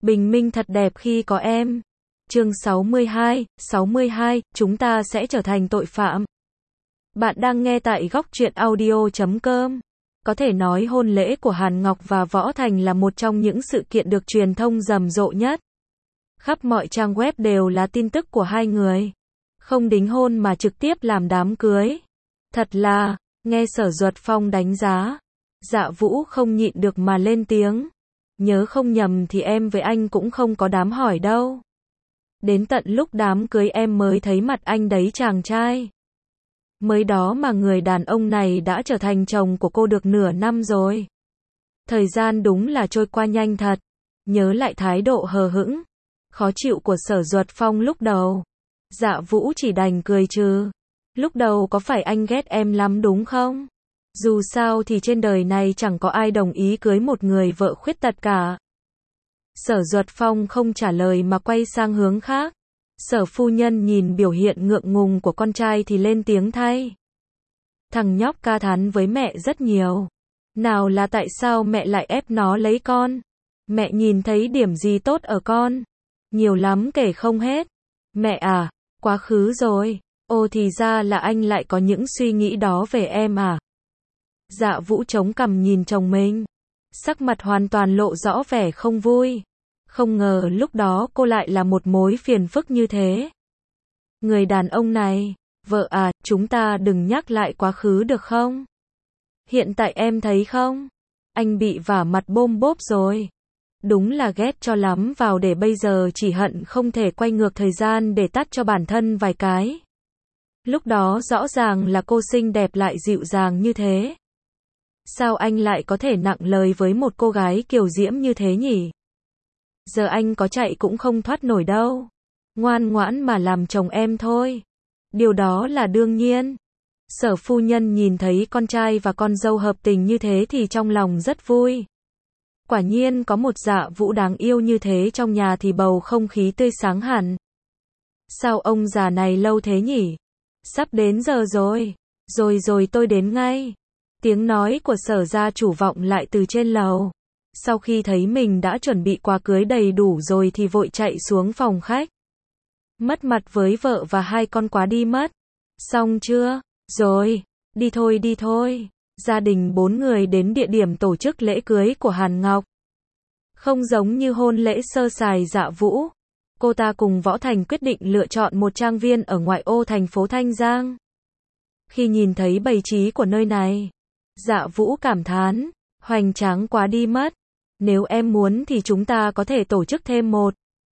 Bình minh thật đẹp khi có em. Chương 62, chúng ta sẽ trở thành tội phạm. Bạn đang nghe tại góc truyện audio.com. Có thể nói hôn lễ của Hàn Ngọc và Võ Thành là một trong những sự kiện được truyền thông rầm rộ nhất. Khắp mọi trang web đều là tin tức của hai người. Không đính hôn mà trực tiếp làm đám cưới. Thật là, nghe Sở Duật Phong đánh giá. Dạ Vũ không nhịn được mà lên tiếng. Nhớ không nhầm thì em với anh cũng không có đám hỏi đâu. Đến tận lúc đám cưới em mới thấy mặt anh đấy chàng trai. Mới đó mà người đàn ông này đã trở thành chồng của cô được nửa năm rồi. Thời gian đúng là trôi qua nhanh thật. Nhớ lại thái độ hờ hững, khó chịu của Sở Duật Phong lúc đầu. Dạ Vũ chỉ đành cười trừ. Lúc đầu có phải anh ghét em lắm đúng không? Dù sao thì trên đời này chẳng có ai đồng ý cưới một người vợ khuyết tật cả. Sở Duật Phong không trả lời mà quay sang hướng khác. Sở phu nhân nhìn biểu hiện ngượng ngùng của con trai thì lên tiếng thay. Thằng nhóc ca thán với mẹ rất nhiều. Nào là tại sao mẹ lại ép nó lấy con? Mẹ nhìn thấy điểm gì tốt ở con? Nhiều lắm kể không hết. Mẹ à, quá khứ rồi. Ồ thì ra là anh lại có những suy nghĩ đó về em à? Dạ Vũ chống cằm nhìn chồng mình. Sắc mặt hoàn toàn lộ rõ vẻ không vui. Không ngờ lúc đó cô lại là một mối phiền phức như thế. Người đàn ông này, vợ à, chúng ta đừng nhắc lại quá khứ được không? Hiện tại em thấy không? Anh bị vả mặt bôm bốp rồi. Đúng là ghét cho lắm vào để bây giờ chỉ hận không thể quay ngược thời gian để tát cho bản thân vài cái. Lúc đó rõ ràng là cô xinh đẹp lại dịu dàng như thế. Sao anh lại có thể nặng lời với một cô gái kiều diễm như thế nhỉ? Giờ anh có chạy cũng không thoát nổi đâu. Ngoan ngoãn mà làm chồng em thôi. Điều đó là đương nhiên. Sở phu nhân nhìn thấy con trai và con dâu hợp tình như thế thì trong lòng rất vui. Quả nhiên có một Dạ Vũ đáng yêu như thế trong nhà thì bầu không khí tươi sáng hẳn. Sao ông già này lâu thế nhỉ? Sắp đến giờ rồi. Rồi tôi đến ngay. Tiếng nói của Sở gia chủ vọng lại từ trên lầu. Sau khi thấy mình đã chuẩn bị quà cưới đầy đủ rồi thì vội chạy xuống phòng khách. Mất mặt với vợ và hai con quá đi mất. Xong chưa? Rồi, đi thôi. Gia đình 4 người đến địa điểm tổ chức lễ cưới của Hàn Ngọc. Không giống như hôn lễ sơ sài Dạ Vũ. Cô ta cùng Võ Thành quyết định lựa chọn một trang viên ở ngoại ô thành phố Thanh Giang. Khi nhìn thấy bày trí của nơi này, Dạ Vũ cảm thán, hoành tráng quá đi mất. Nếu em muốn thì chúng ta có thể tổ chức thêm 1,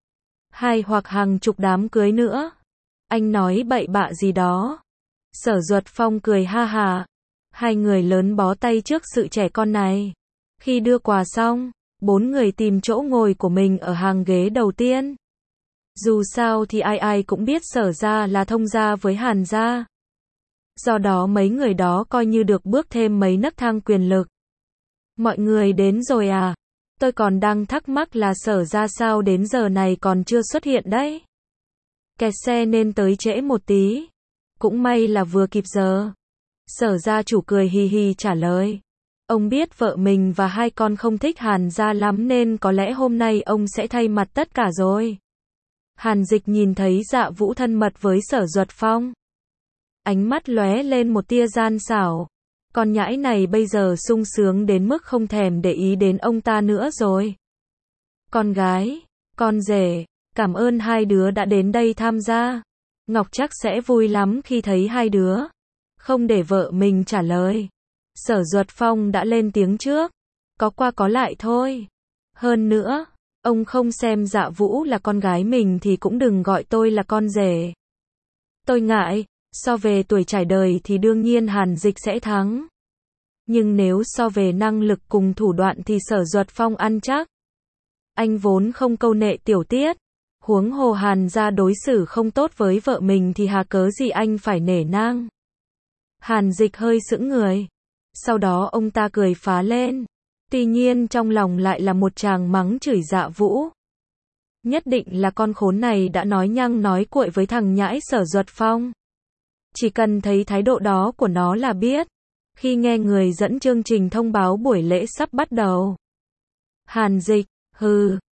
2 hoặc hàng chục đám cưới nữa. Anh nói bậy bạ gì đó. Sở Duật Phong cười ha hà. Hai người lớn bó tay trước sự trẻ con này. Khi đưa quà xong, 4 người tìm chỗ ngồi của mình ở hàng ghế đầu tiên. Dù sao thì ai cũng biết Sở gia là thông gia với Hàn gia. Do đó mấy người đó coi như được bước thêm mấy nấc thang quyền lực. Mọi người đến rồi à? Tôi còn đang thắc mắc là Sở gia sao đến giờ này còn chưa xuất hiện đấy. Kẹt xe nên tới trễ một tí. Cũng may là vừa kịp giờ. Sở gia chủ cười hì hì trả lời. Ông biết vợ mình và hai con không thích Hàn gia lắm nên có lẽ hôm nay ông sẽ thay mặt tất cả rồi. Hàn Dịch nhìn thấy Dạ Vũ thân mật với Sở Duật Phong. Ánh mắt lóe lên một tia gian xảo. Con nhãi này bây giờ sung sướng đến mức không thèm để ý đến ông ta nữa rồi. Con gái, con rể, cảm ơn hai đứa đã đến đây tham gia. Ngọc chắc sẽ vui lắm khi thấy hai đứa. Không để vợ mình trả lời. Sở Duật Phong đã lên tiếng trước. Có qua có lại thôi. Hơn nữa, ông không xem Dạ Vũ là con gái mình thì cũng đừng gọi tôi là con rể. Tôi ngại. So về tuổi trải đời thì đương nhiên Hàn Dịch sẽ thắng. Nhưng nếu so về năng lực cùng thủ đoạn thì Sở Duật Phong ăn chắc. Anh vốn không câu nệ tiểu tiết. Huống hồ Hàn gia đối xử không tốt với vợ mình thì hà cớ gì anh phải nể nang. Hàn Dịch hơi sững người. Sau đó ông ta cười phá lên. Tuy nhiên trong lòng lại là một tràng mắng chửi Dạ Vũ. Nhất định là con khốn này đã nói nhăng nói cuội với thằng nhãi Sở Duật Phong. Chỉ cần thấy thái độ đó của nó là biết. Khi nghe người dẫn chương trình thông báo buổi lễ sắp bắt đầu. Hàn Dịch, hừ,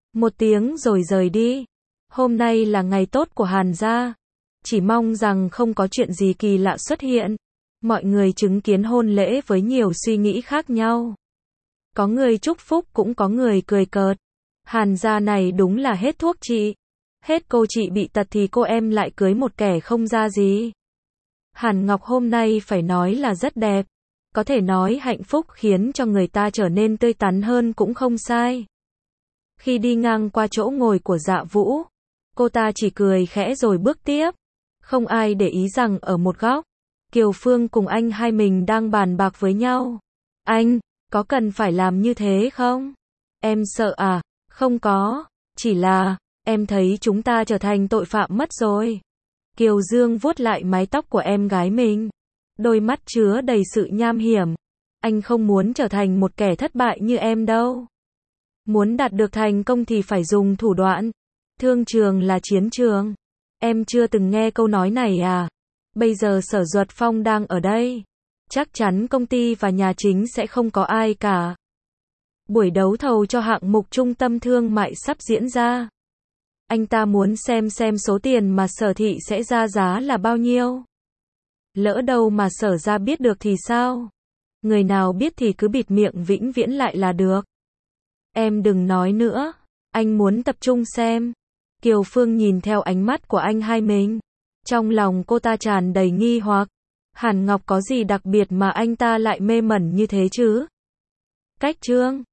một tiếng rồi rời đi. Hôm nay là ngày tốt của Hàn gia. Chỉ mong rằng không có chuyện gì kỳ lạ xuất hiện. Mọi người chứng kiến hôn lễ với nhiều suy nghĩ khác nhau. Có người chúc phúc cũng có người cười cợt. Hàn gia này đúng là hết thuốc trị. Hết cô chị bị tật thì cô em lại cưới một kẻ không ra gì. Hàn Ngọc hôm nay phải nói là rất đẹp. Có thể nói hạnh phúc khiến cho người ta trở nên tươi tắn hơn cũng không sai. Khi đi ngang qua chỗ ngồi của Dạ Vũ, cô ta chỉ cười khẽ rồi bước tiếp. Không ai để ý rằng ở một góc, Kiều Phương cùng anh hai mình đang bàn bạc với nhau. Anh, có cần phải làm như thế không? Em sợ à? Không có, chỉ là, em thấy chúng ta trở thành tội phạm mất rồi. Kiều Dương vuốt lại mái tóc của em gái mình. Đôi mắt chứa đầy sự nham hiểm. Anh không muốn trở thành một kẻ thất bại như em đâu. Muốn đạt được thành công thì phải dùng thủ đoạn. Thương trường là chiến trường. Em chưa từng nghe câu nói này à? Bây giờ Sở Duật Phong đang ở đây. Chắc chắn công ty và nhà chính sẽ không có ai cả. Buổi đấu thầu cho hạng mục trung tâm thương mại sắp diễn ra. Anh ta muốn xem số tiền mà Sở thị sẽ ra giá là bao nhiêu. Lỡ đâu mà Sở ra biết được thì sao? Người nào biết thì cứ bịt miệng vĩnh viễn lại là được. Em đừng nói nữa. Anh muốn tập trung xem. Kiều Phương nhìn theo ánh mắt của anh hai mình. Trong lòng cô ta tràn đầy nghi hoặc. Hàn Ngọc có gì đặc biệt mà anh ta lại mê mẩn như thế chứ? Cách chương